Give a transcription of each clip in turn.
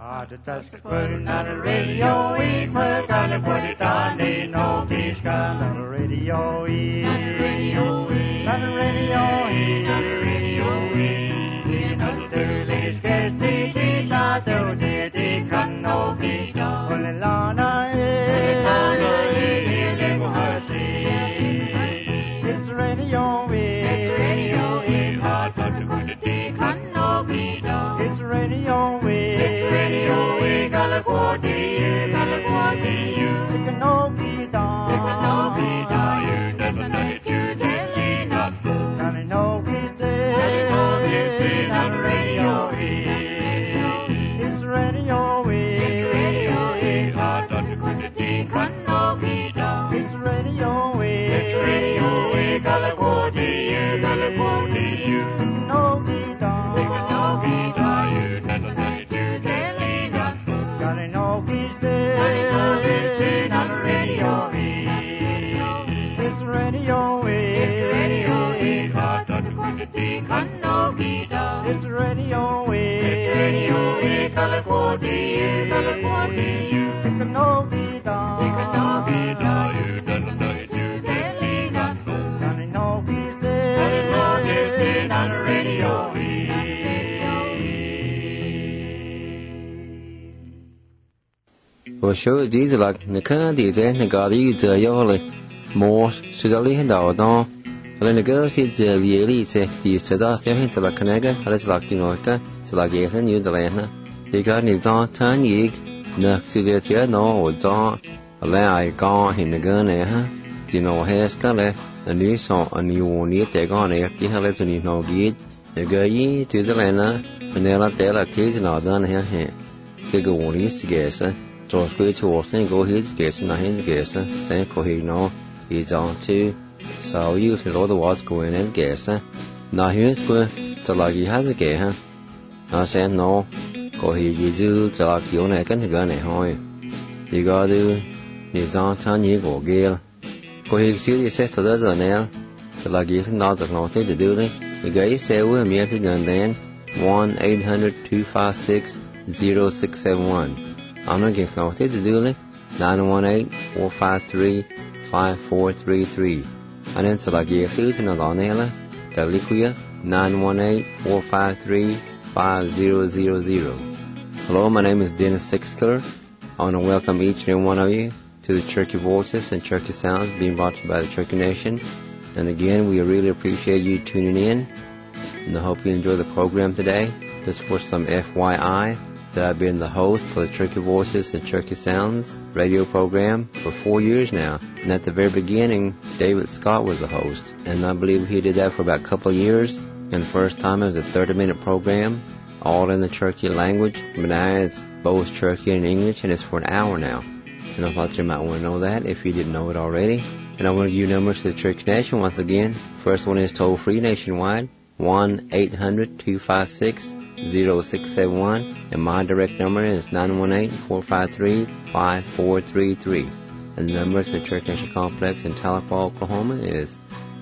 Atatashkun on the radio, we put on the Poditani, no Kishka, on the radio, on the radio, on the radio, on the radio, in the Sterlish, guess the Tita, the Kanopi, Olana, it's radio, it's radio, hard to put the Kanopi, it's radio, it's radio, Galaporti, you can no be done, you never know it, you telling us, can no be stayed on the radio, it's radio, hard to put the Kanopi, it's radio, Galaporti, you can no be done, you never know it, you telling us, can no be stayed on the radio, it's radio, hard to put the Kanopi, it's radio, Galaporti, you can no be done, you never know it, you telling us, can no be stayed on the radio. Well, sure, these are like the kind of these, the God you do, you're more, should I leave down, no? And the girls, it's the elite, these to us, they're into like Canega, and it's like, you know, it's like yes, and you the land. You got any don't turn you, no, to the chair, no, or don't, a lay gone in the gun, huh? You know, hair's color, a new song, a new one, yet they're gone, you have to know, get the girl ye to the land, and they're not there like teasing all done here. They go on east together. So good to us and go his guess and his guess, saying, he know he's on too. So you feel all the was going and guess, now here's good to like he has a gay, huh? I said, no, go here you do to like you neck and gun at home. You gotta do, he's on time you go gale. Go here, see the sister does a nail, to like you not the nothing to do it. You guys say we're me at the gun then, 1-800-256-0671. I'm not getting started to do it. 918-453-5433. And then so like you through to the Nela, the Liquia 918-453-5000. Hello, my name is Dennis Sixkiller. I want to welcome each and every one of you to the Cherokee Voices and Cherokee Sounds being brought to you by the Cherokee Nation. And again, we really appreciate you tuning in, and I hope you enjoy the program today. Just for some FYI, that I've been the host for the Cherokee Voices and Cherokee Sounds radio program for 4 years now. And at the very beginning, David Scott was the host. And I believe he did that for about a couple of years. And the first time it was a 30-minute program, all in the Cherokee language. But now it's both Cherokee and English, and it's for an hour now. And I thought you might want to know that if you didn't know it already. And I want to give you numbers for the Cherokee Nation once again. First one is toll-free nationwide, 1-800-256-0671, and my direct number is 918-453-5433. And the number to the Cherokee Nation Complex in Tahlequah, Oklahoma is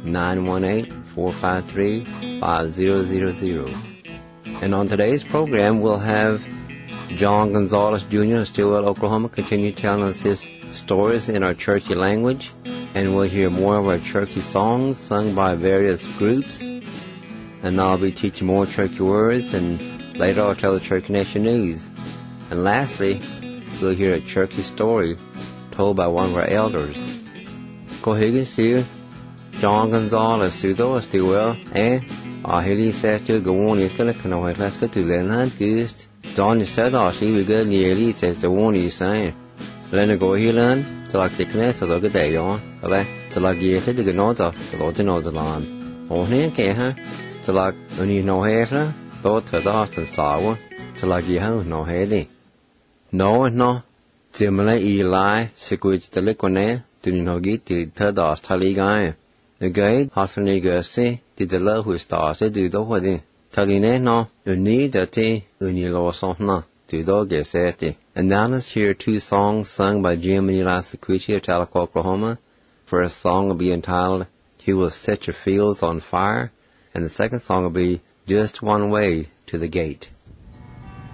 918-453-5000. And on today's program, we'll have John Gonzalez Jr. of Stillwell, Oklahoma, continue telling us his stories in our Cherokee language. And we'll hear more of our Cherokee songs sung by various groups. And I'll be teaching more Cherokee words, and later I'll tell the Cherokee Nation news. And lastly, we'll hear a Cherokee story told by one of our elders. Go ahead see John Gonzalez, Sudo, Stillwell, and Ahili says to go on, it's going to come on, let's go to the land goose. John said, she will get nearly, says the one he's saying. Let her go here, learn, so like the connect to look at day on, so like you said, the good notes of the Lord to know the land. Oh, here, huh? So like when you know here, thought to the Austin sour, so like you have no heady. No, Timala Eli, Sequich the liquid, do you know get the third off Tally guy. The guide, Hosni Gussie, did the love who started, do the wedding. Tally no, you need that tea, when you lost on, do dog get safety. And now let's hear two songs sung by Jim and Eli Sequich of Tahlequah, Oklahoma. First song will be entitled, He Will Set Your Fields on Fire. And the second song will be Just One Way to the Gate.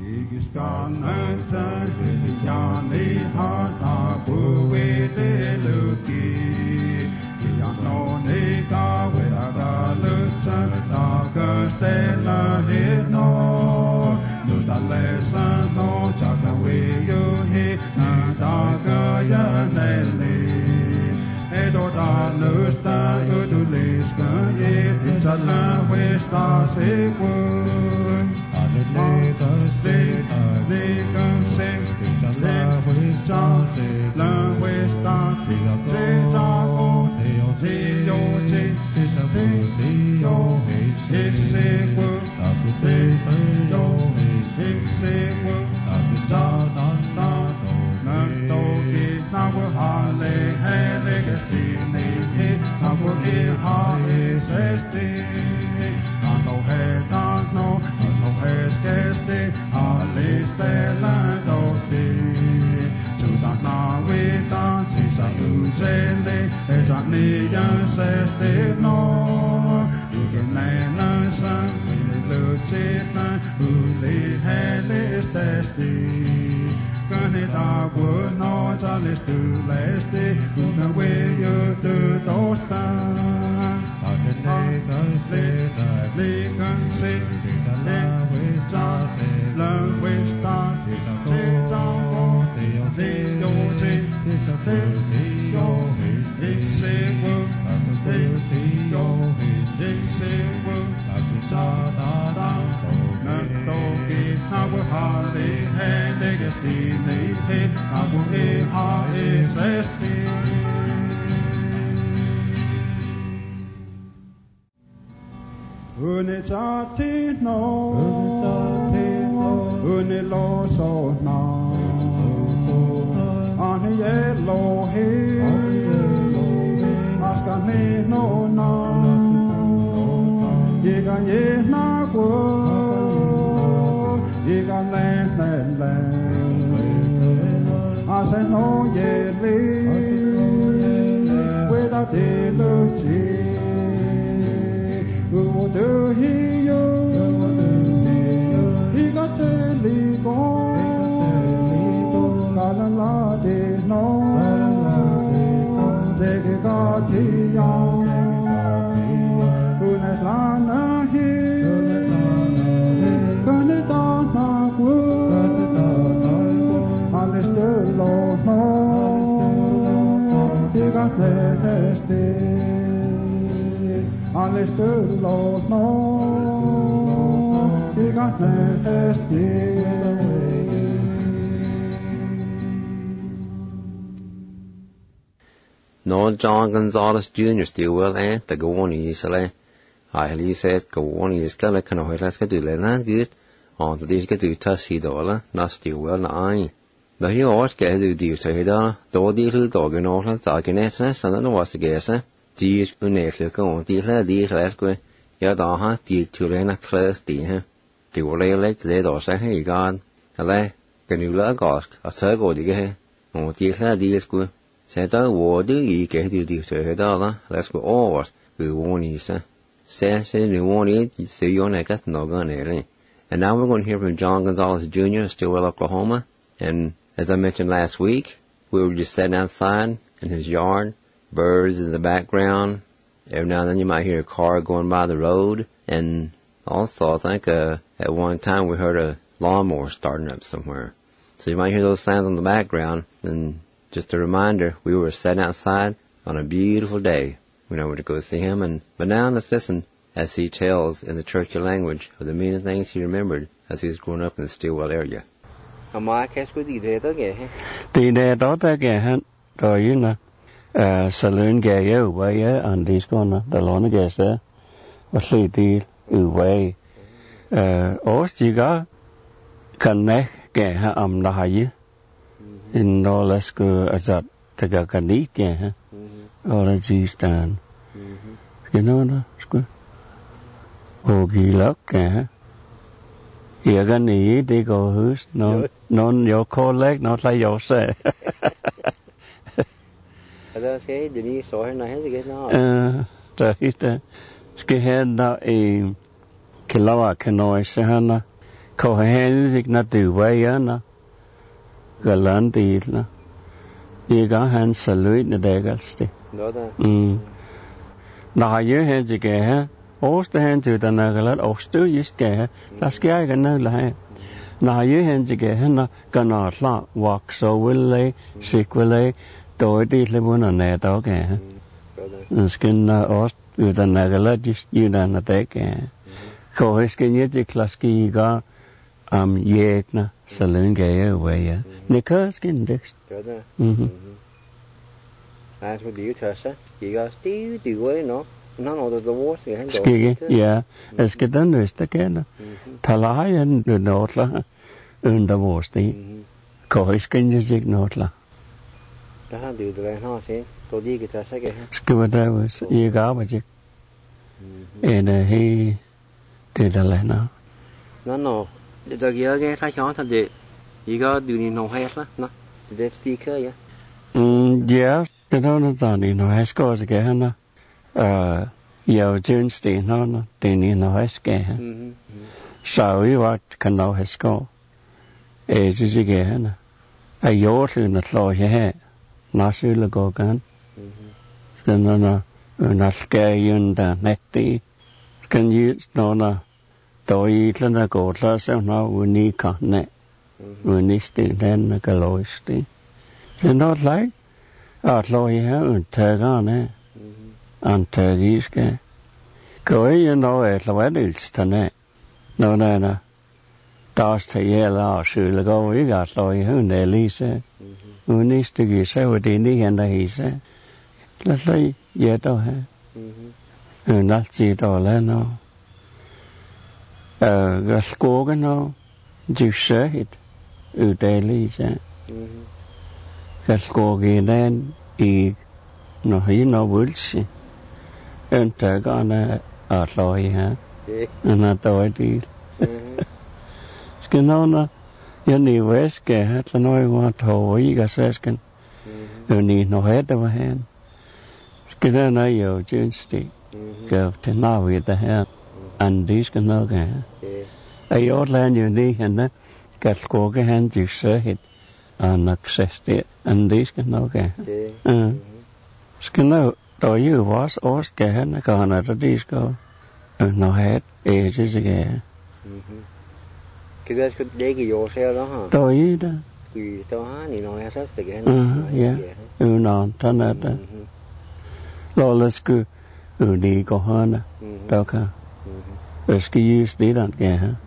No, John Gonzalez Jr. Stilwell and the Gawani Isle. I says Gawani is Gala Canoilas Cadulan good on the dish get to Tassi not Stilwell na. The Hiort get to do Tahida, though the dog and all that Zaginess and was the guess. Dees Unesco on the ladies Lasque, Yadaha, the Tulena Class D. They will lay like the or say, hey, God, a lay, Ganula Gosk, a circle digger, on the ladies go. Said I would do ye get to do Tahida, let's go over, we won't ease. Says you won't eat, so you're not got no gun early. And now we're going to hear from John Gonzalez Jr., Stilwell, Oklahoma. And as I mentioned last week, we were just sitting outside in his yard, birds in the background. Every now and then you might hear a car going by the road. And also, I think at one time we heard a lawnmower starting up somewhere. So you might hear those sounds in the background. And just a reminder, we were sitting outside on a beautiful day. We know where to go see him. But now let's listen as he tells in the Cherokee language of the many things he remembered as he was growing up in the Stilwell area. Saloon gay away and these gonna the lawn gas there. What's the deal away? Ostiga connect gay am the high in no less go as that the candy gay or a G stand. You know, no, school. Hoagie luck, You're gonna eat, they go who's no, your colleague, not like your say. That's it, the knee saw her nice again now. The hit, ski head, a kilowatt canoe, Sahana, Ko hen sig na du way na. Galan ti na. Iga han saluit na degalsti. Đó ta. Na ye hen sig ha. Oste hen tu da na galat ostu is ge. Das ge ga na la. Na ye hen sig ha na kana la walk so will lay sick will lay do ti le bun na to ge. Skin na ost tu da na galat is you na na te ge. Ko es ke ye ti klaski ga ye na salun ge way ya. Nikas skin dex. Đó ta. As with you Tasha, you got still way no. Nó ngồi từ divorce thì hắn đổ. Yeah, es que dan nuestra que na. Talayan de notla un divorce ti. Ko es que ni sig notla. Đó han điều từ nó sẽ tôi đi cái Tasha cái. Skua da was ye ga ba ji. He de da la na. No. Giờ kia cái thay chó thật vậy. You got do ni no hay啦, no. The sticker ya. Yeah, cái đó nó tao ni no hay score cái na. Yêu Tuesday no tini no heske sao i wat kan no hesko ji ge na ayo lu na lo he na su le go kan na na ske yun da netti kan you no na to i na go la se na uni ka ne uni sti den na ka lo sti no like lo he un ta ga ne Antagiske. Koe no la vedilstane. No na. Das te yela shule go I got lo hun Elise. Unistigi se udini and hise. La sai yeto he. Unalti do le no. Gaskoga no. Du shahid. Udelise. Gaskogi den I no hi no wulsi. Enter gonna outlaw ha. And I thought it. Skinona, you need west get hat the noise want to you got seskin. You need no head of a hand. Skinona, yo, Tuesday. Go to now with the hand. And these can know again. A old land you need and that got squawky hands you say it. And accessed it. And these can know again. Skinona. Då ju was åska na kana ta disco no het just again cái đó cái để cái vô xe đó hả Då ju da cái đó ha ni no ya sas again yeah no ta na ta lo lesku đi có hơn đó cả rescue use đi đàn kìa ha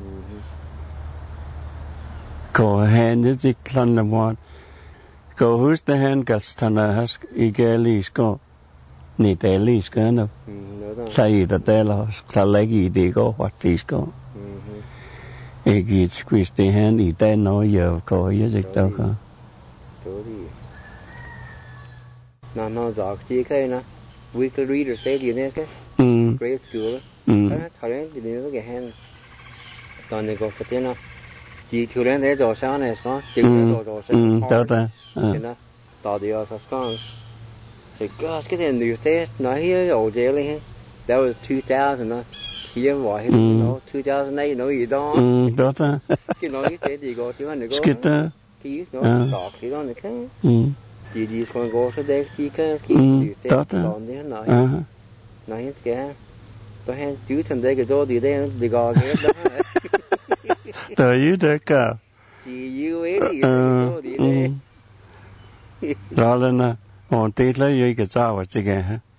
có hand is the clan the one go who's the hand gets tana has igalis go ni te lis ka na sai ta te la sa legi de go what is go gi squeeze the hand I te no yo ko ye dịch đâu ka nó giọt chi cái na weekly reader say gì nè cái grade school cái thằng ấy thì nó cái hand toàn này có cái nó chỉ thiếu đến để đồ sáng này có chỉ đồ sáng đó ta cái nó tao đi ở sáng thì cái thằng you say nói here old daily that was 2000 no here what he know 2008 no you don't đó ta cái nói cái gì có tiếng Anh cái ta cái nó đọc cái đó này cái chỉ còn có cái đấy chỉ cái đó ta nói cái tôi hay chú thằng đấy cái đó đi đây đi gọi cái đó tới như thế cả chỉ yêu ấy đi đây đó là na on tít lấy cái cháu ở trên cái ha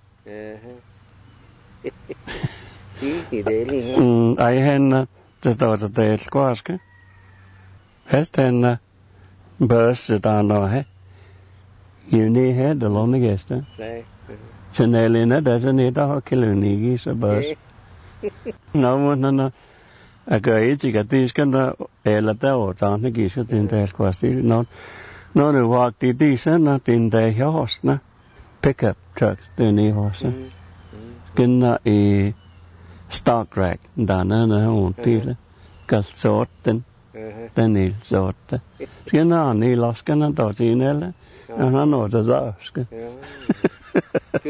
chỉ để đi ai hen just đóจะเตะสควอชกันHesten bus da no he uni he de lo ne gesta Chanelina doesn't need a kilunigi so bus no no a gai chi ga tis kan da ela ta o ta ne gi so tin ta kwasti no no walk ti na tin da host na pickup trucks the ni host kin na e stock rack da na on ti la kal sort den ni sort kin na ni los kan na to ti ne la na no da za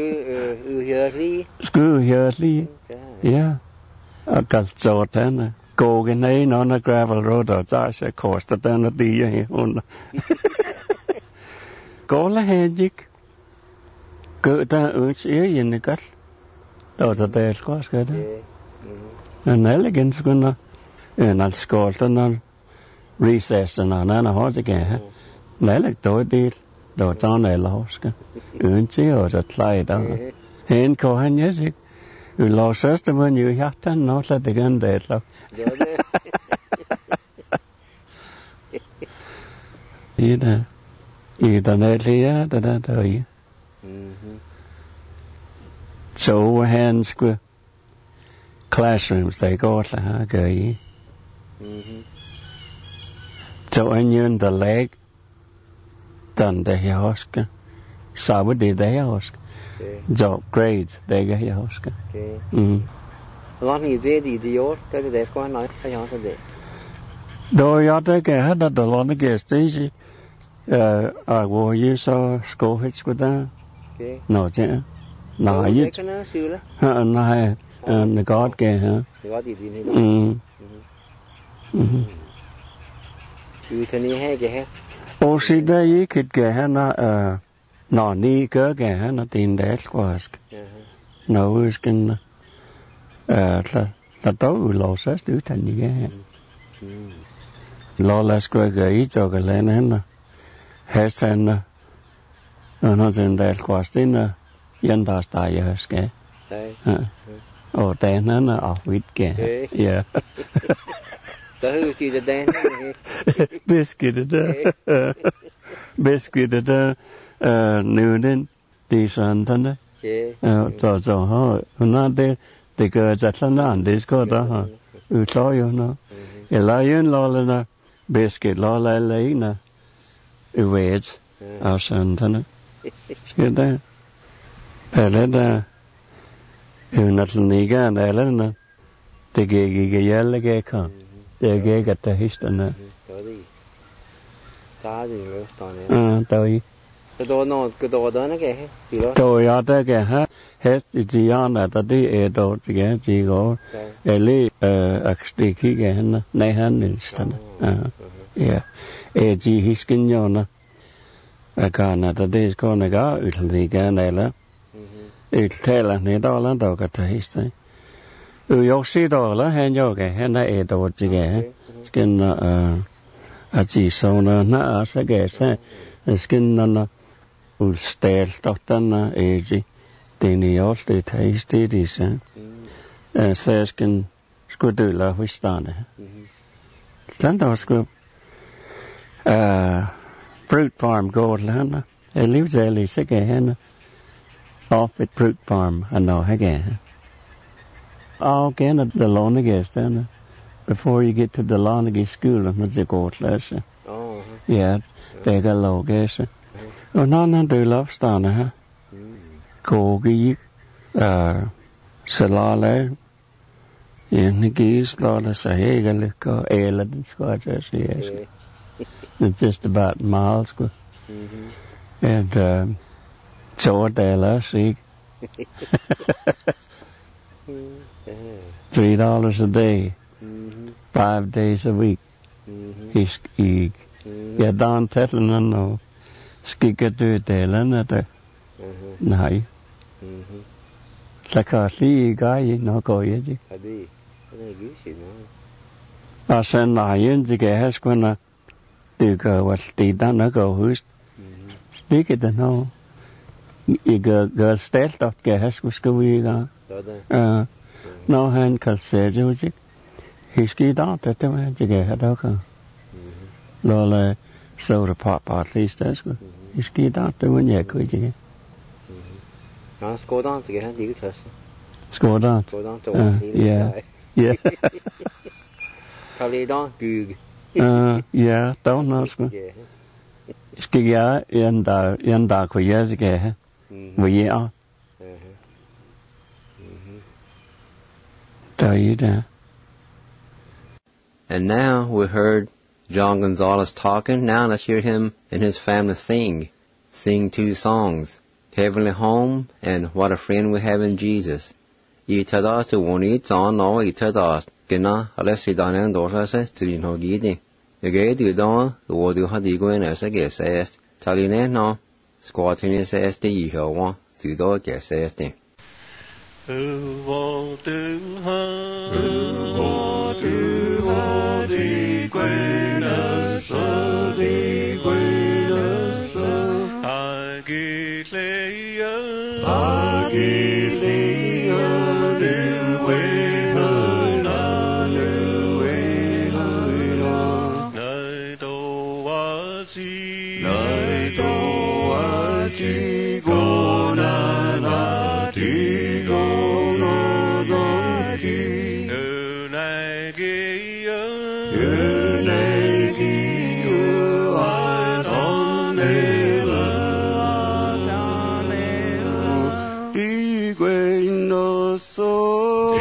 Screw here, yeah. A kal sort na Gå cái này nó gravel road đó ra sẽ cost that nó đi vậy hôn. Gå là hết chứ. Cứ ta ứng xía gì này cắt. Đó ta đẹp quá cái đó. Này là cái sự nó nó school ta nó recess nó hóa gì cả. Này là tối đi đồ cho này là hóa cái. Ứng xía ở rất lại đó. Hên có hay nhớ gì. Lo sớt mà như hát thân nó là cái gần đẹp lắm. Ý ta này thì á ta đã thấy. So hands của classrooms they go là cái. So anh nhớ the leg done the hoska. Sao bữa đi the hoska. So grades they get hoska. Lon gì dễ đi dior cái đấy có nói hay nói thế. Đôi ở đây cái hết đó lon cái stage wo you saw school hits của ta. Nó chứ. Nó ấy. Cái nó xưa đó. Nó hay nó có cái hả. Có gì này đó. Chứ thế này hay cái hết. Ô xí đây cái hả nó ní cái hả nó tin đấy quá. Nó cái là tối lo sát đứa thành như cái lo là cái gãy cho cái lên nè hết sen nó trên đấy quá tin yên ta tài ở cái ô tên nó off with cái yeah tới chi the đen biscuit đó nửa đến tí sáng thân đấy rồi họ nó thì cái chắc là nó ăn đi có đó hả cho yo nó là yên lo là biscuit lo lại lấy nè veg ở sân thân cái đó phải là nó là cái này là nó thì cái là cái con cái cái hít nè ta gì rồi toàn tôi cái đồ đó nó cái gì đó tôi ở đây cái hết chỉ ăn là ta đi ở đâu cái chỉ có lấy actually cái này hắn instant yeah chỉ hít cái nhau nè cái này ta đi có này cái này là thế là này đó là đâu cái hít đấy yếu sĩ đó là hay nhau cái này ở đâu cái chỉ sau nó sẽ cái skin nó stel dottana egi deni alltid tasty disa seskin skudula hustane tanda sku fruit farm gårdlana lives early again off at fruit farm I know again again at the Lonagay then before you get to the Lonagay school it's a gårdlösa yeah they got location nó từ lớp stan hả cô cái sờ la lấy những cái sờ la say cái là có là có just it's just about miles and so there là see $3 a day 5 days a week he yeah down Tetland no skika du delen det nej la li gai no go ye ji adi ne gi shi no sen na yin ji ge has kona tu go wat ti da no go hus speak it no I go stel dot ge has ku sku wi ga no han kal se jo ji hi ski da ta ta ji ge ha da ka lo le so the pop at least that's good you ski da ta when ye ku ji nó score down to get đi cái score down yeah Tali down good yeah don't know ski ya yan da ku ye ji ge we ya and now we heard John Gonzalez talking. Now let's hear him and his family sing 2 songs, Heavenly Home and What a Friend We Have in Jesus. I tadas to one each on no I tadas Gina, Alessi Dinan Dorsa, Tino Gidi. The gay do dawn, the word you had the going as a guest says, Taline no, squatting says the eagle one, to do guess says the. Who want to hunt? Who want to hunt the greatest son, the greatest son? I give you, I give thee a new way, a new way, Nay do what ye, Nay do what ye go na na ti go na na ki. who nay give you, Yun nay gi yu a don ne la, di quên nó số,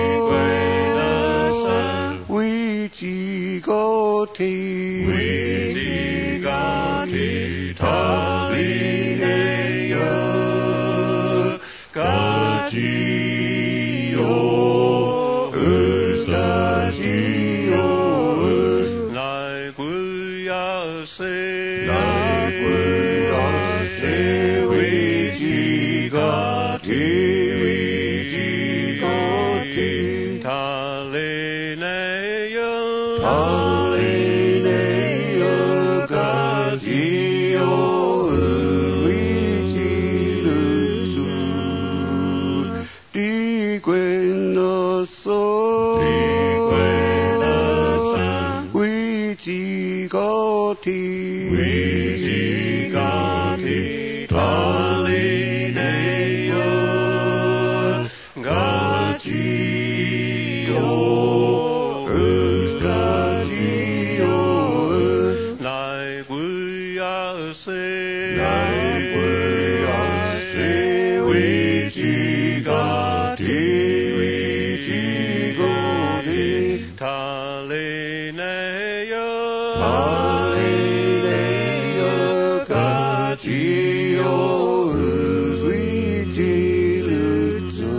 we chỉ có thi, ta li ne yo, ca chi yo, ca chi yo, nay quy a se, na quên a se, we chỉ có thi, we chỉ có thi, ta le nay yo, ta li ne yo, ca chi yo, we chỉ lưu su, đi quên nó số, we chỉ có thi, ta li ne yo, ca chi yo, ca chi yo, nay quy a se, we chỉ có thi, we chỉ có thi, ta le nay yo, ta li ne yo, ca chi yo, we chỉ lưu su.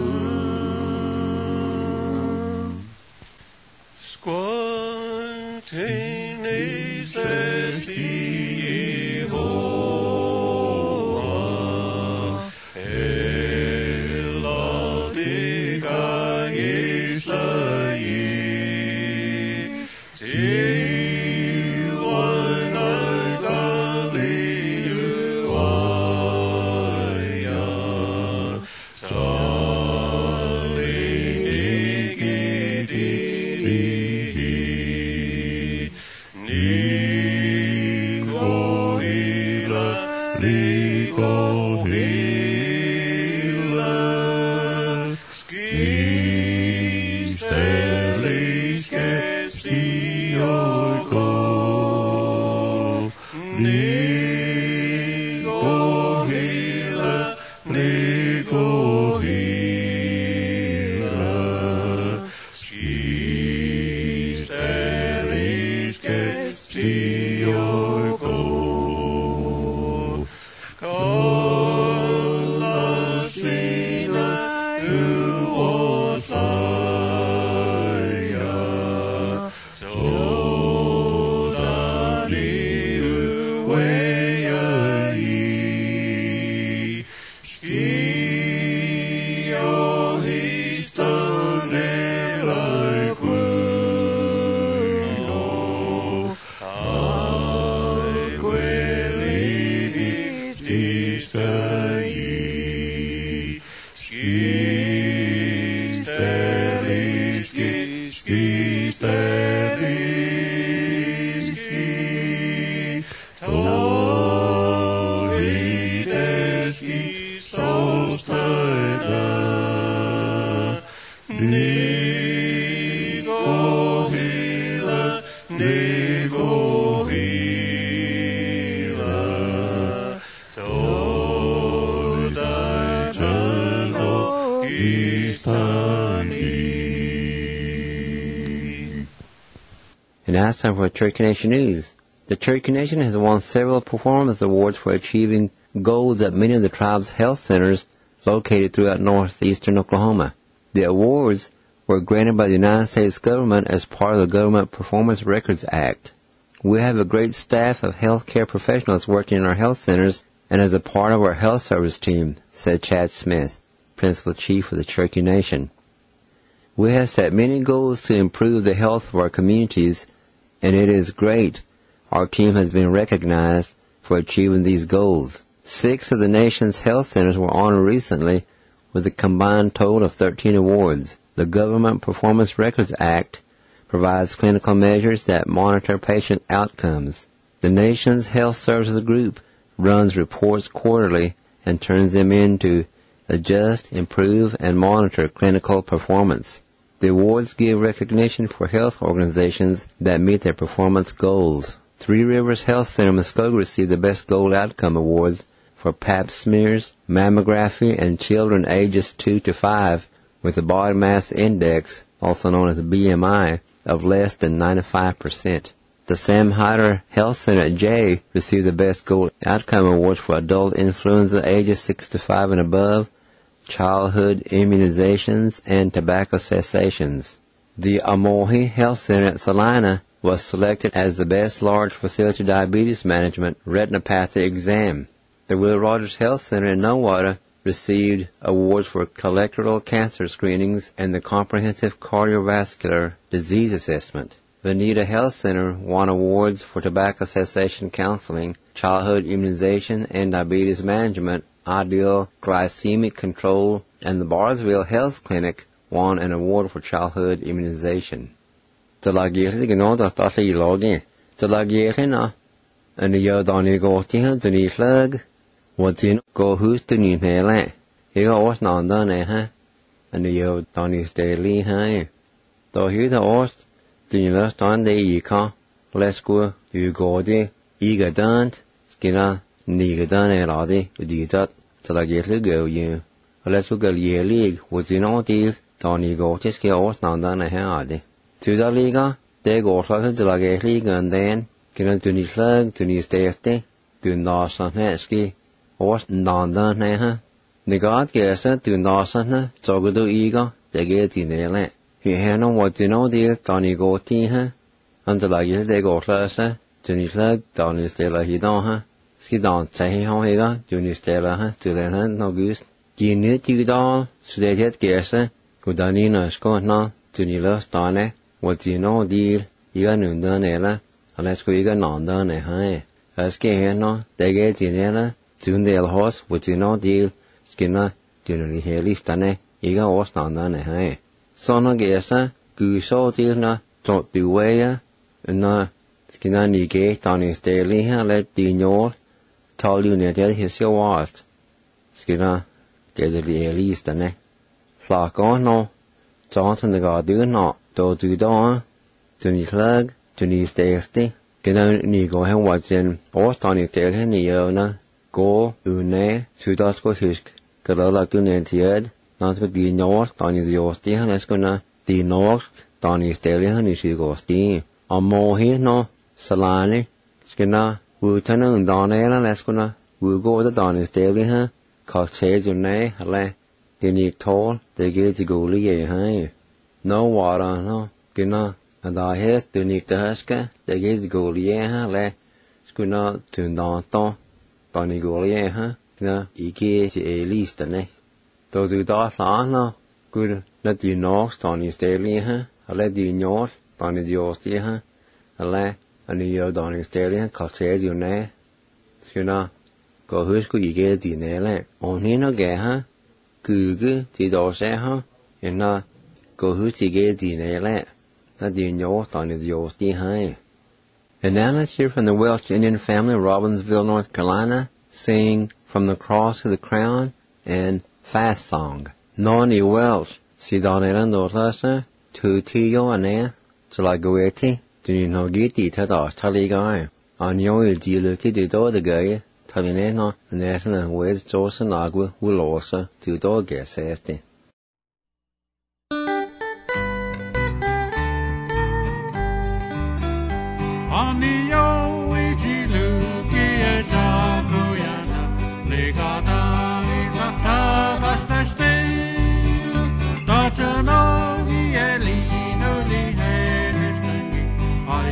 Spontaneous as Jehovah, Eladiga Yisrael, Tiwana Galilea, And now it's time for Cherokee Nation News. The Cherokee Nation has won several performance awards for achieving goals at many of the tribe's health centers located throughout northeastern Oklahoma. The awards were granted by the United States government as part of the Government Performance Records Act. We have a great staff of healthcare professionals working in our health centers and as a part of our health service team, said Chad Smith, Principal Chief of the Cherokee Nation. We have set many goals to improve the health of our communities, and it is great our team has been recognized for achieving these goals. 6 of the nation's health centers were honored recently with a combined total of 13 awards. The Government Performance Records Act provides clinical measures that monitor patient outcomes. The nation's health services group runs reports quarterly and turns them in to adjust, improve, and monitor clinical performance. The awards give recognition for health organizations that meet their performance goals. Three Rivers Health Center Muskogee received the Best Gold Outcome Awards for Pap smears, mammography, and children ages 2 to 5 with a body mass index, also known as a BMI, of less than 95%. The Sam Hyder Health Center at Jay received the Best Gold Outcome Awards for adult influenza ages 6 to 5 and above, childhood immunizations, and tobacco cessations. The Amohi Health Center at Salina was selected as the Best Large Facility Diabetes Management Retinopathy Exam. The Will Rogers Health Center in Nowata received awards for colorectal cancer screenings and the Comprehensive Cardiovascular Disease Assessment. Veneta Health Center won awards for tobacco cessation counseling, childhood immunization, and diabetes management, ideal glycemic control, and the Barsville Health Clinic won an award for childhood immunization. Talagiri gno da tali logi. Talagiri na. And the yodani go to the slug. What's in go who's to need hele. He was not done eh? And the yodani daily hey. Though he the ost, the last on the yika. Let's go, you go de. Eager done, skinner, nigger done a lodi, the dot. Talagiri go you. Let's go year league. What's in all deal. Tony go just get ost not done a hardy. To the Liga, they go to the Lagate League and then, can to his leg, to his safety, to Norson Hesky, or Nonda Neha. The God gets it to Norson, Togodo Ega, they get in the land. He had no what you know, dear, Tony go tea her, and the Lagate they go closer, to his leg, down his tailor he don't her. Ski don't say how he got, to his tailor, to the hand no goose. You need you doll, so they get guess it, go down in a score now, to the left on it. What you know deal, you got noon done ella, unless we got none done a high. As can no, they get in ella, soon they'll horse, what you know deal, skinner, generally hairly stunne, you got horse none done a high. So no guessa, goose so deal na, don't do way ya, and no, skinner ni gate on his daily, let the nor, tell you near his your worst. Skinner, get the least done. Flock on no, Johnson the god do not. Do do to ni plug, to ni safety, get out ni go and watch in, or Tony tell him ni na, go, une, to dust go hisk, get a like you need, not with the north, Tony the Osty, let's go na, the north, Tony tell him ni she go steam. A more here no, Salani, skinna, we'll turn on down there, let's go na, we'll go to Tony tell him, cocktails your nay, le, they need tall, they get the goalie, hey. No water, no, gina, and I had to nick the husker, they get the goalie, le, schooner to Nanton, Tony goalie, na, ike the least, ne. Though do that, no, good, let you know, Tony Staley, I let you know, Tony the Ostia, le, and you Tony Staley, cocktails your nay, schooner, go who's good, you get the nail, on him no get, good, the door say, and na. Go who to get the nail, not the north on the Osty high. And now let's hear from the Welsh Indian family of Robbinsville, North Carolina, sing From the Cross to the Crown and Fast Song. Noni Welsh, si donera nortlasa, tu tiyo ane, till go eti, do you know giti tada tali guy. On your dealuki de do the guy, talineno, and national ways Johnson Agua will also to do guess esti. Anio ijiluki e jaguyana, legata ilata bastashte, dachano ie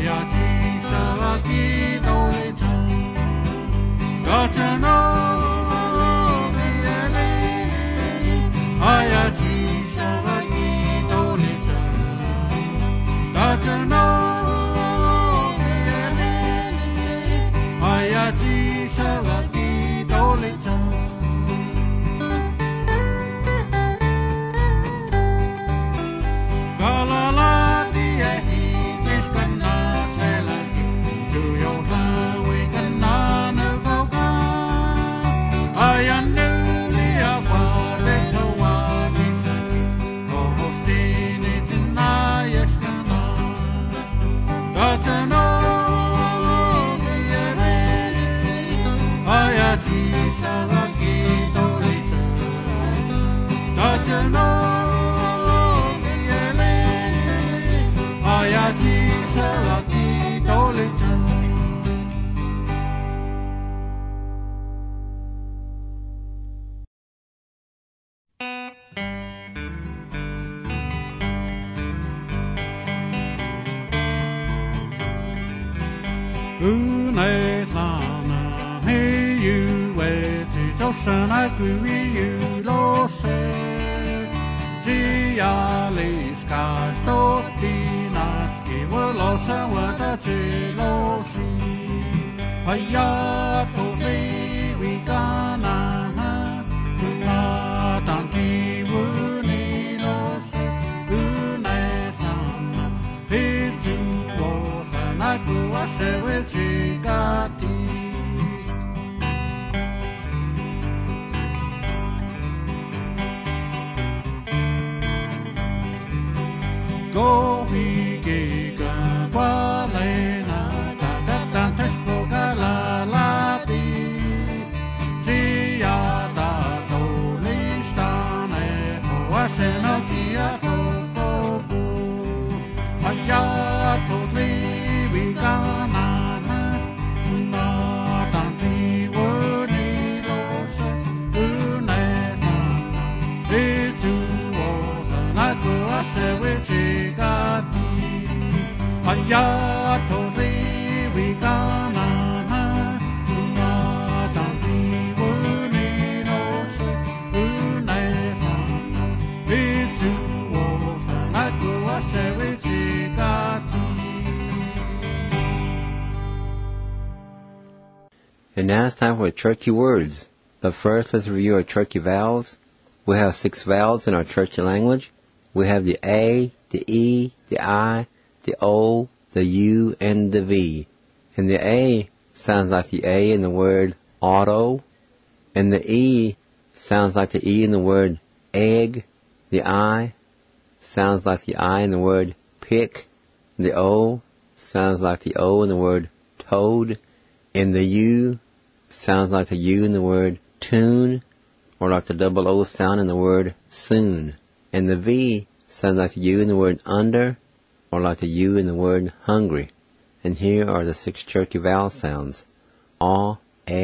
And now it's time for Cherokee words. But first, let's review our Cherokee vowels. We have 6 vowels in our Cherokee language. We have the A, the E, the I, the O, the U, and the V. And the A sounds like the A in the word auto. And the E sounds like the E in the word egg. The I sounds like the I in the word pick. The O sounds like the O in the word toad. And the U sounds like the U in the word tune, or like the double O sound in the word soon. And the V sounds like the U in the word under, or like the U in the word hungry. And here are the 6 Cherokee vowel sounds. A,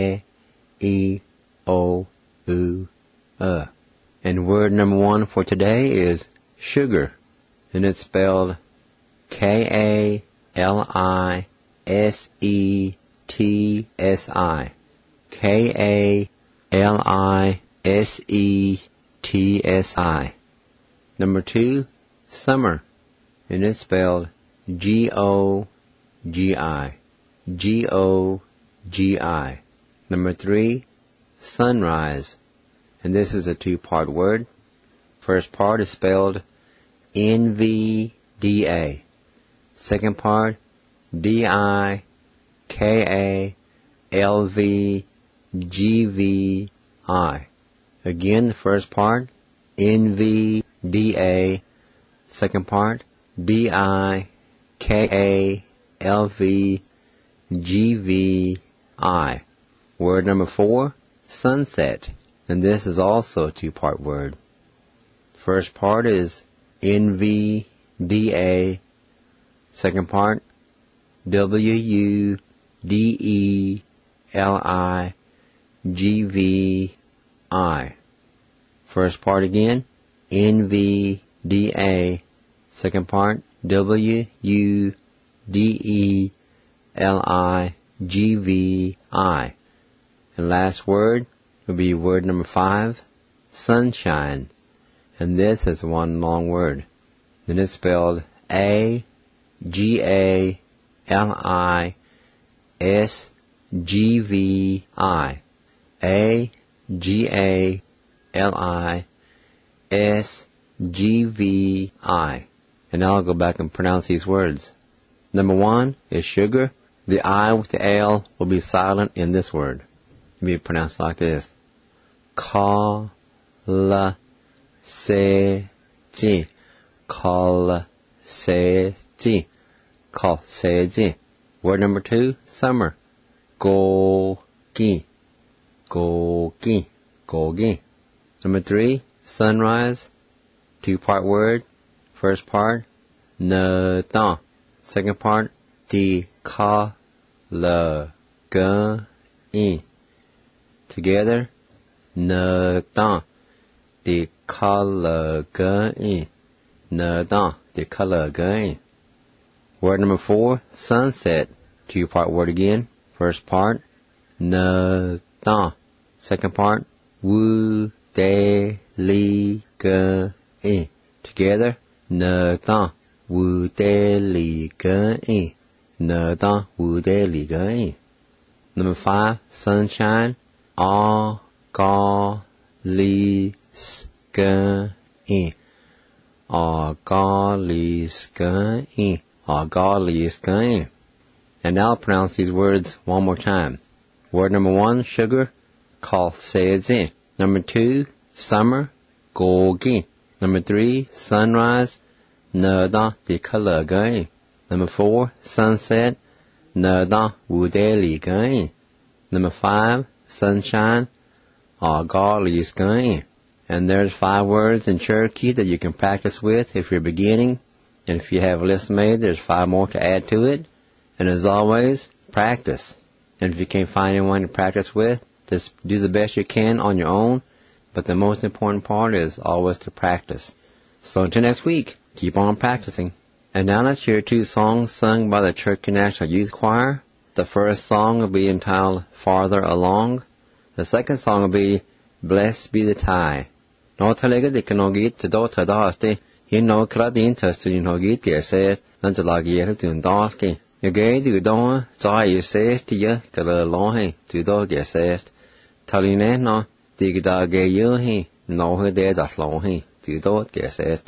E, O, U, And word number 1 for today is sugar. And it's spelled K-A-L-I-S-E-T-S-I. K-A-L-I-S-E-T-S-I. Number 2, summer. And it's spelled G-O-G-I. G-O-G-I. Number 3, sunrise. And this is a 2-part word. First part is spelled N-V-D-A. Second part, D-I-K-A-L-V-G-V-I. Again, the first part, N-V-D-A. Second part, D-I-K-A-L-V-G-V-I. Word number 4, sunset. And this is also a 2-part word. First part is N-V-D-A. Second part, W-U-D-E-L-I-G-V-I. First part again, N-V-D-A. Second part, W-U-D-E-L-I-G-V-I. S-D-E-L-I-G-V-I. And last word will be word number 5, sunshine. And this is one long word. Then it's spelled A-G-A-L-I-S-G-V-I. A-G-A-L-I-S-G-V-I. And now I'll go back and pronounce these words. Number 1 is sugar. The I with the L will be silent in this word. It will be pronounced like this. Ka-la-se-ji. Ka-la-se-ji. Ka-se-ji. Word number 2, summer. Go-gi. Go-gi. Go-gi. Number 3, sunrise. 2-part word. First part, na-da. Second part, di-ka-la-ga-i. Together, na-da. Di-ka-la-ga-i. Na-da. Di-ka-la-ga-i. Word number 4, sunset. 2-part word again. First part, na-da. Second part, wu-de-li-ga-i. Together, na-da. Wu-de-li-ga-i. Na-da. Wu-de-li-ga-i. Number 5, sunshine. A-ga-li-s-ga-i. A-ga-li-s-ga-i. A-ga-li-s-ga-i. And now I'll pronounce these words one more time. Word number 1, sugar. Ka-se-ji. Number 2, summer. Go-gi. Number 3, sunrise. Na-da. Di-ka-la-ga-i. Number 4, sunset. Na-da. Wu-de-li-ga-i. Number 5, sunshine. A-ga-li-s-ga-i. And there's 5 words in Cherokee that you can practice with if you're beginning. And if you have a list made, there's 5 more to add to it. And as always, practice. And if you can't find anyone to practice with, just do the best you can on your own. But the most important part is always to practice. So until next week, keep on practicing. And now let's hear 2 songs sung by the Cherokee National Youth Choir. The first song will be entitled Farther Along. The second song will be Blessed Be the Tie. No talega de kanogit to do to daste. He no kradin to nogit says, Nanjalagi to dalki. You gay do don, so you says to you, Kalalohi, to dog says. Taline no, dig da gay you he, no he did as long he, to dog says.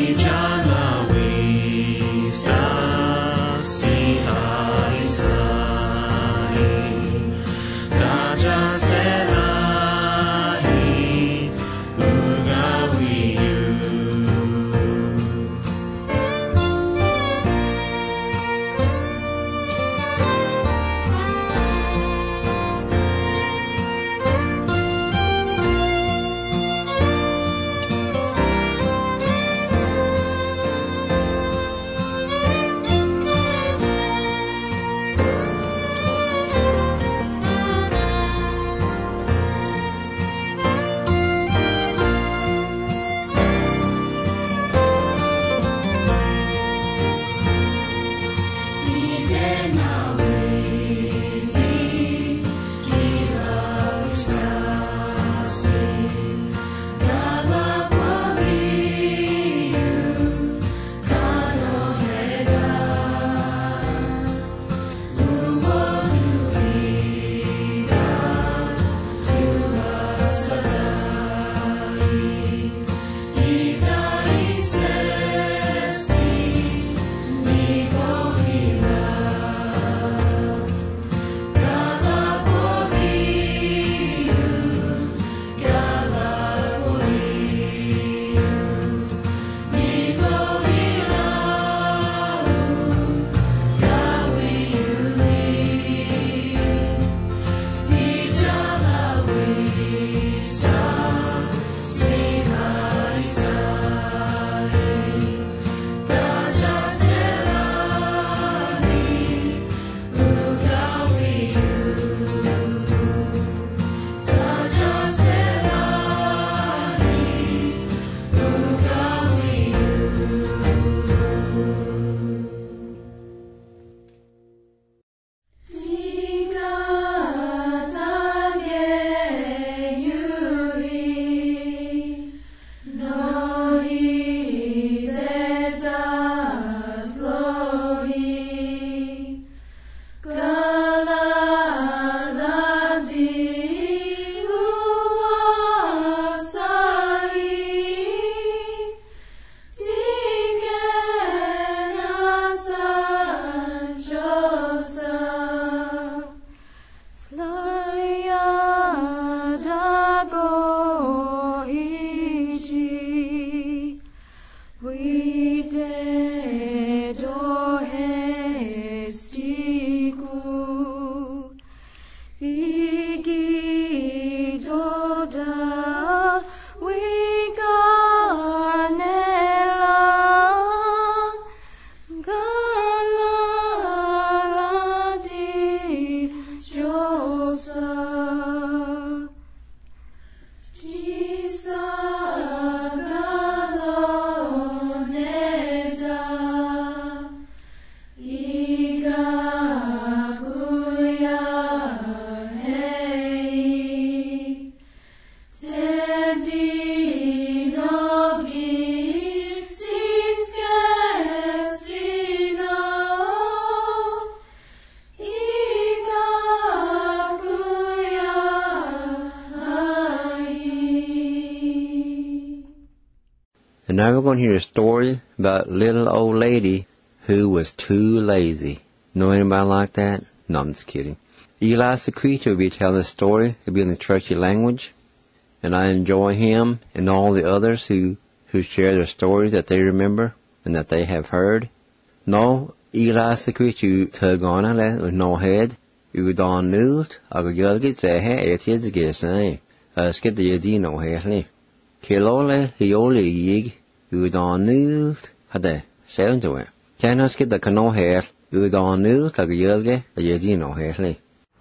And now we're going to hear a story about a little old lady who was too lazy. Know anybody like that? No, I'm just kidding. Eli Secretia will be telling this story. It'll be in the churchy language. And I enjoy him and all the others who share their stories that they remember and that they have heard. No, Eli Secretia tug on it with no head. You don't know, I go get the hair, it is getting, skid the Yadino hair. Kilole, he only yig, you don't know, had the sound to it. Can I skid the canoe hair, you don't know, like a yelge, the Yadino hair.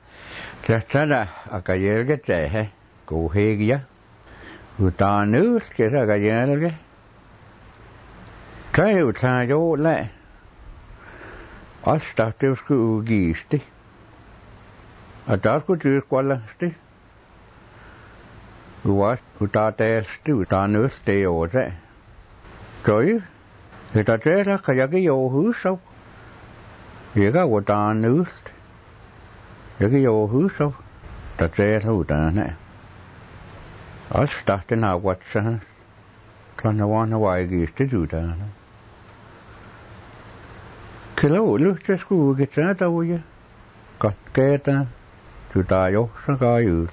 Tana, a cayelge, eh, go hegia. You don't know, skid a cayelge. Try to tie your lay. I started school geesty. A dark would use quality. You watch without a stew, Tanus stay over there. So you, it a trailer, Kayaki, your who so? You got what on news. You your who so? The trailer who done it. I started now what's Planna vaan vaikisti tytään. Kyllä lyhtsä skuukit sä tauja. Katkeetaan. Tytää johsa kaajyy.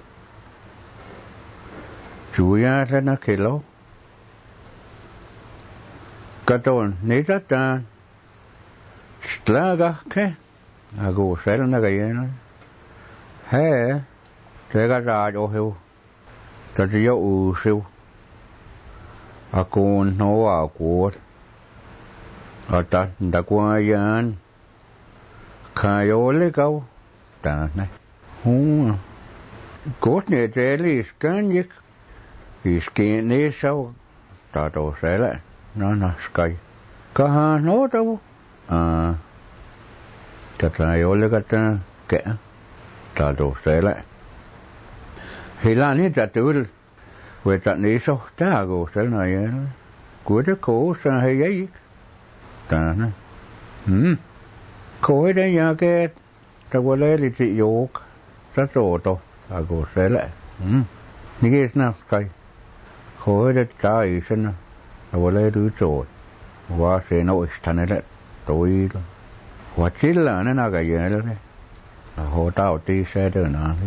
Suujaa senä kilo. Katon niitä tään. Stlääkähke. Aku selnä käjänä. Hää. Tega saa johiu. Täti jo uusiu. Akuun noa kuot. Ata nda kuajaan. Kajoli kau. Tänne. Kos ne telis känjik. Iskiin niissä on. Tato selä. Nanaskai. Kahan noutavu. Tätä ei ollenkaan tämän kää. Tato selä. Hila niitä tuli. Vettä niissä on tää kuustelna jäällä. Kuita kuussa he jäik. Tänne. Koiden jälkeen. Tämä leeliti juuk. Sä tuoto. Tää kuustelä. Nikis naskai. Koidet taisena. Tämä leeliti tuot. Vaan se noistanelle toilla.Vat sillä ne aika jälkeen. Hô tao tí xe đưa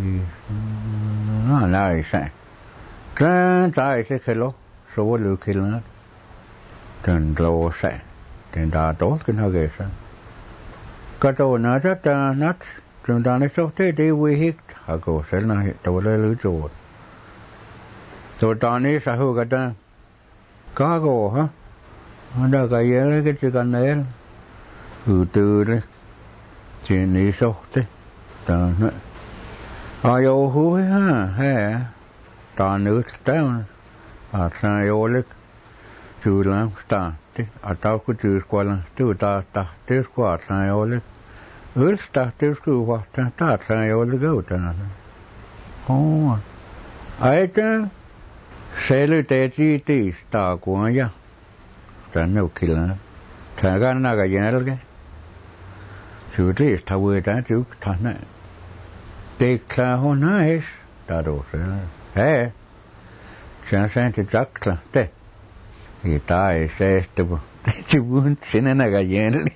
nó này sẽ cái tai sẽ khi lúc số lượng khi nữa cần lô sẽ tiền đa tốt cái nó ghê sao cái đồ nó rất nát chúng ta nói số thế đi vi hít họ cố sẽ là đồ lấy lưỡi chuột rồi ta này sao hư cái ta có gỗ hả nó đã cái gì lấy cái chuyện này từ đấy chuyện này số thế ta nữa ayo hui ha he ta nữ stem sa yo lek chu lang sta te ata ku chu kwa lang tu ta te kwa sa yo lek ul sta te ku wa ta sa yo lek go ta oh ai ta selu te chi ti sta kwa ya ta no kila ta ga na ga yen ke chu ti ta we ta chu ta na Tekla hon näis, tadossa. Hei, sen senti takla, te. I tai seestuvu, te vunt sinä naga jänli.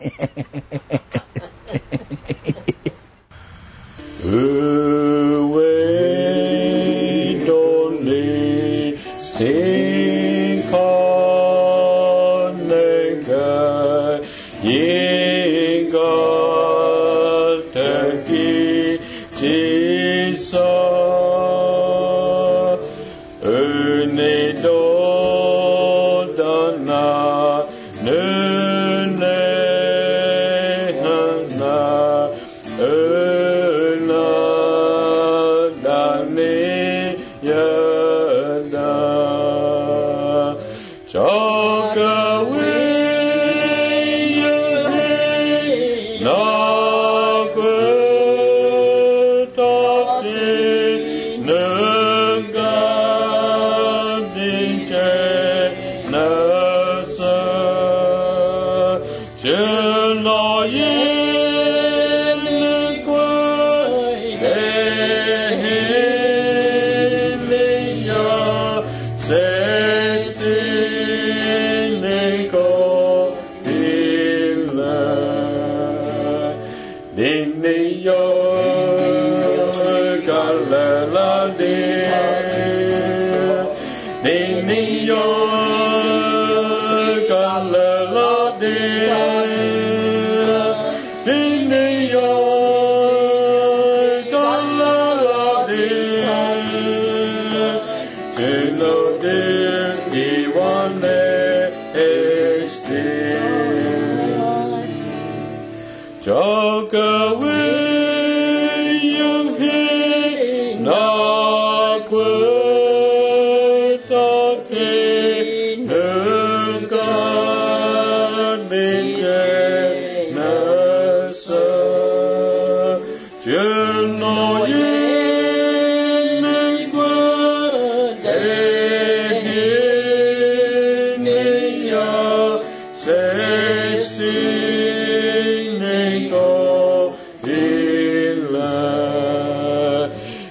Away, don't need, stay calm, nega, ye God, the Jesus, önne dodana, nune hana, öna dani yada, chaka we na.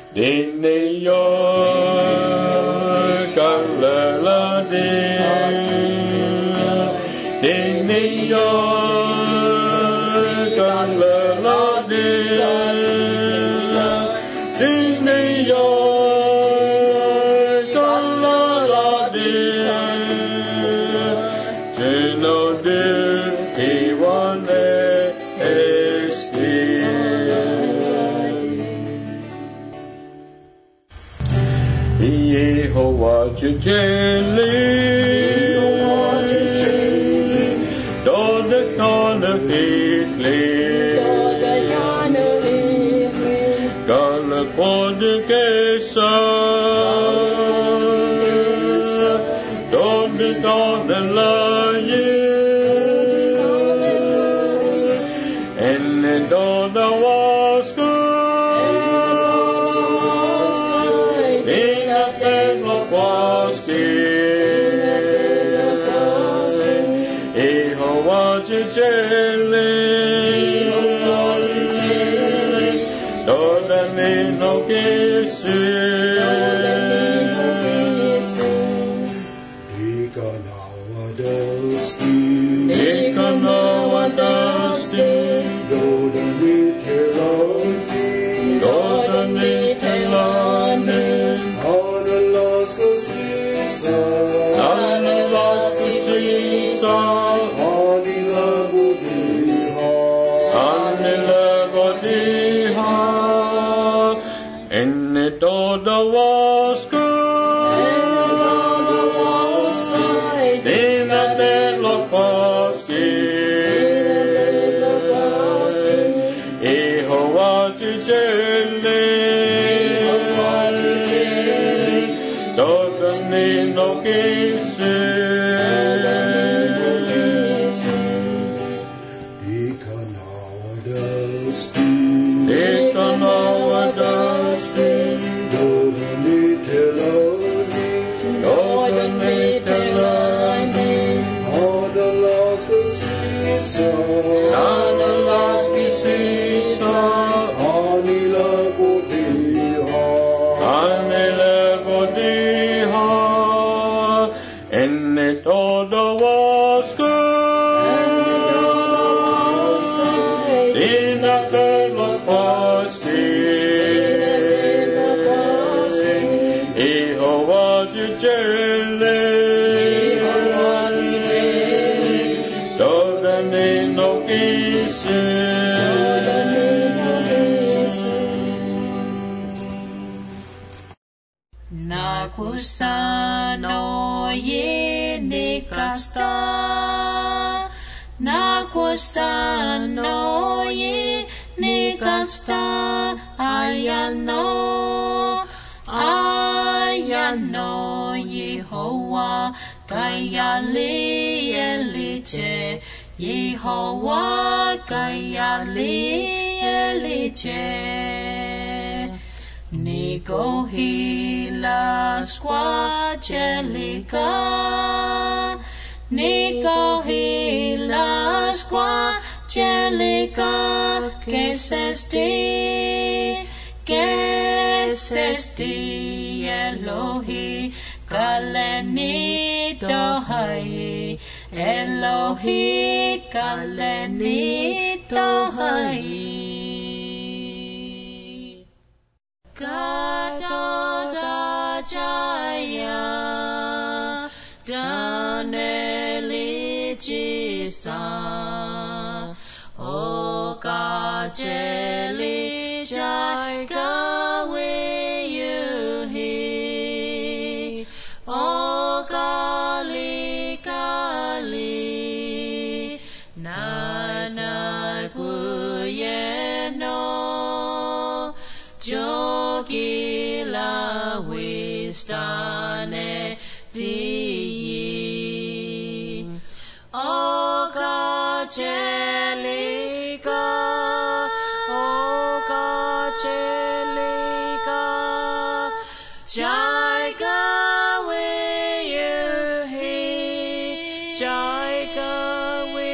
Dinne yo kan la la de tình yêu cần lỡ lỡ đi tình yêu cần lỡ lỡ đi trên đâu đi thìวันYehovah Jejeli, Dode Kana Hitli, Kana Pode Kesa, Dode Kana Laye, Enne Dode Wasko. Toda was good. Dina de lo pasi. Yehovah Jejeli. Toda ni no kisi. Nakusano ye nikasta, nakusano ye nikasta, ayano, ayano Yehovah, kayali eliche, Yehovah, kayali eliche. Nico hila squachelica, Nico hila squachelica, que sesti Elohi, kaleni tohai, Elohi, kaleni tohai. Gadada Jaya Daneli Jisa O Gajeli Jai Gawe Yuhi O Gali Gali Nana Guyeno Jogila Wistane Di O Gajelica O Gajelica Jai Gawe Yuhi Jai Gawe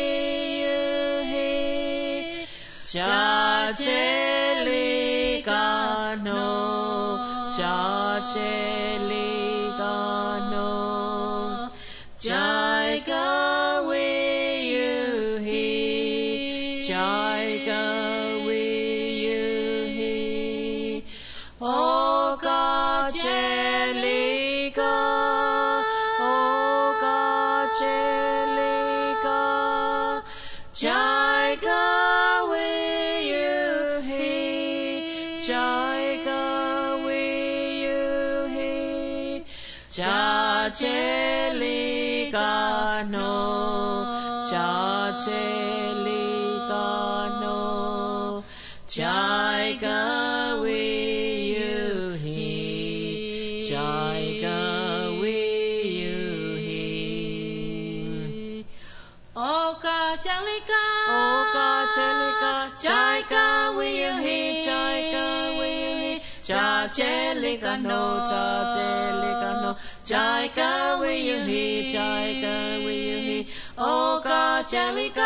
Yuhi Jajelica no Jajelica no Jai Gawe Jaika Wiyuhi Oka Chelika Oka Chelika Jaika Wiyuhi Jaika Wiyuhi Cha-chelika no Cha-chelika no Jaika Wiyuhi Jaika Wiyuhi Oka Chelika Oka Chelika Jaika Wiyuhi Jaika Wiyuhi Cha-chelika no Cha-chelika no Jaika Wiyuhi Jaika Wiyuhi Oka Chelika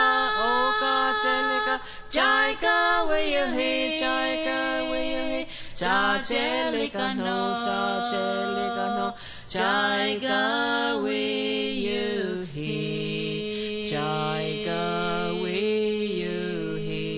Jaika Wiyuhi Jaika Wiyuhi Cha-chelika no Cha-chelika no Jaika Wiyuhi Jaika Wiyuhi.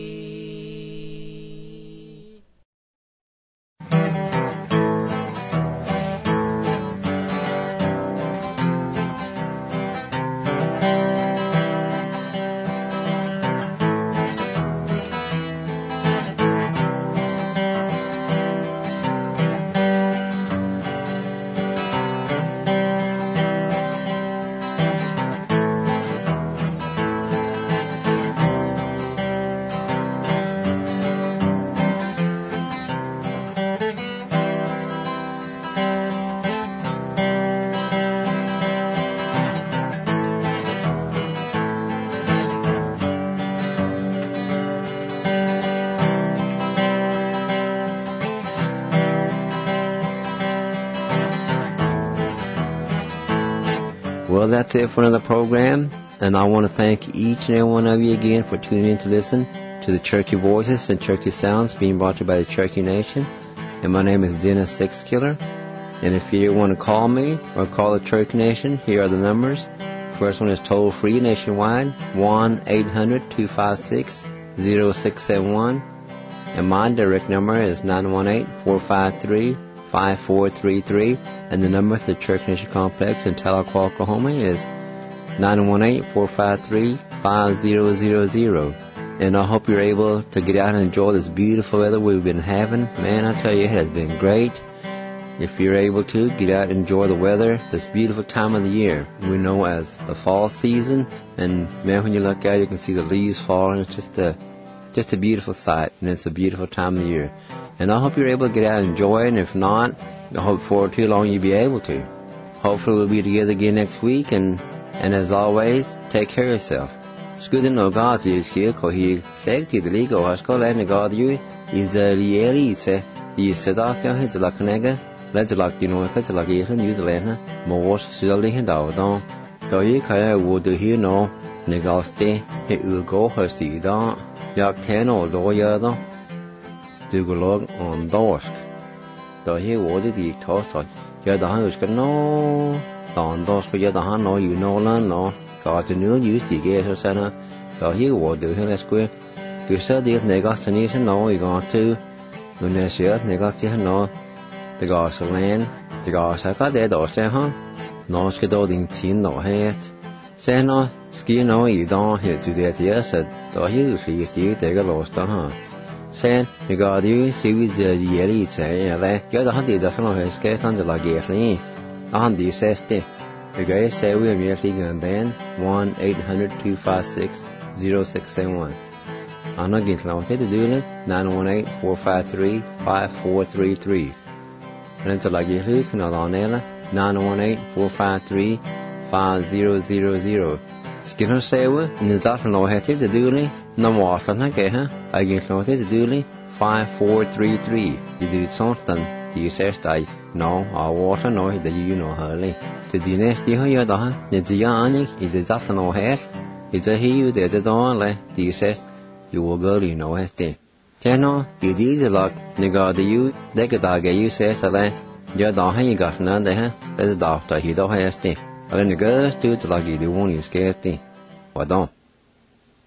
Well, that's it for another program, and I want to thank each and every one of you again for tuning in to listen to the Cherokee Voices and Cherokee Sounds being brought to you by the Cherokee Nation. And my name is Dennis Sixkiller. And if you want to call me or call the Cherokee Nation, here are the numbers. First one is toll free nationwide, 1-800-256-0671. And my direct number is 918-453-5433. And the number to the Cherokee Nation Complex in Tahlequah, Oklahoma is 918-453-5000. And I hope you're able to get out and enjoy this beautiful weather we've been having. Man, I tell you, it has been great. If you're able to, get out and enjoy the weather, this beautiful time of the year. We know as the fall season, and man, when you look out, you can see the leaves falling. It's just a beautiful sight, and it's a beautiful time of the year. And I hope you're able to get out and enjoy it, and if not, I hope for too long you'll be able to. Hopefully we'll be together again next week, and as always, take care of yourself. Skudden og God's here, ko he take to the legal has called and God you is the elite, the Sedastian hits like a nigger, let's like you know, cuts like you use the land, more silly and out down. Though you can would do here no, Negaste, he will go her see down, Yak 10 or do yada, do go log on dorsk. Though he would the toast, Yada Hans can no, Don dorsk, Yada Han no, you know, no. Có cho nước dưới thì ghê thôi sao nó có hiếu bộ được hơn là square cứ sợ đi này có cho ní sẽ nói có chứ người này sửa này có chứ nó thì có sự lên thì có sẽ có để đổ xe ha nó sẽ đổ đến chín nọ hết xe nó ski nó ý đó hiện chủ đề thì sẽ có hiếu sự chỉ để cái lỗ đó ha xe thì có đi siêu giờ gì ấy sẽ là cái đó thì đó nó hay cái thằng là ghê này đó thì sẽ The guy say we are merely going then 1-800-256-0671. I'm not getting out to do it 918-453-5433. And it's like you to not on 918-453-5000. Skinner say we in the dot no head to do it no more than I get out to do it 5433. You do something. You say I no our water no that you know hurly. To the next day you da the Gianni is the just no hair. It's a he that the door le the says you will go you know it. Chano, it is a lot nigga the you they could you says a le you don't have you got none there that's the doctor he don't has the and the girls do it like you do one is scarcity. What don't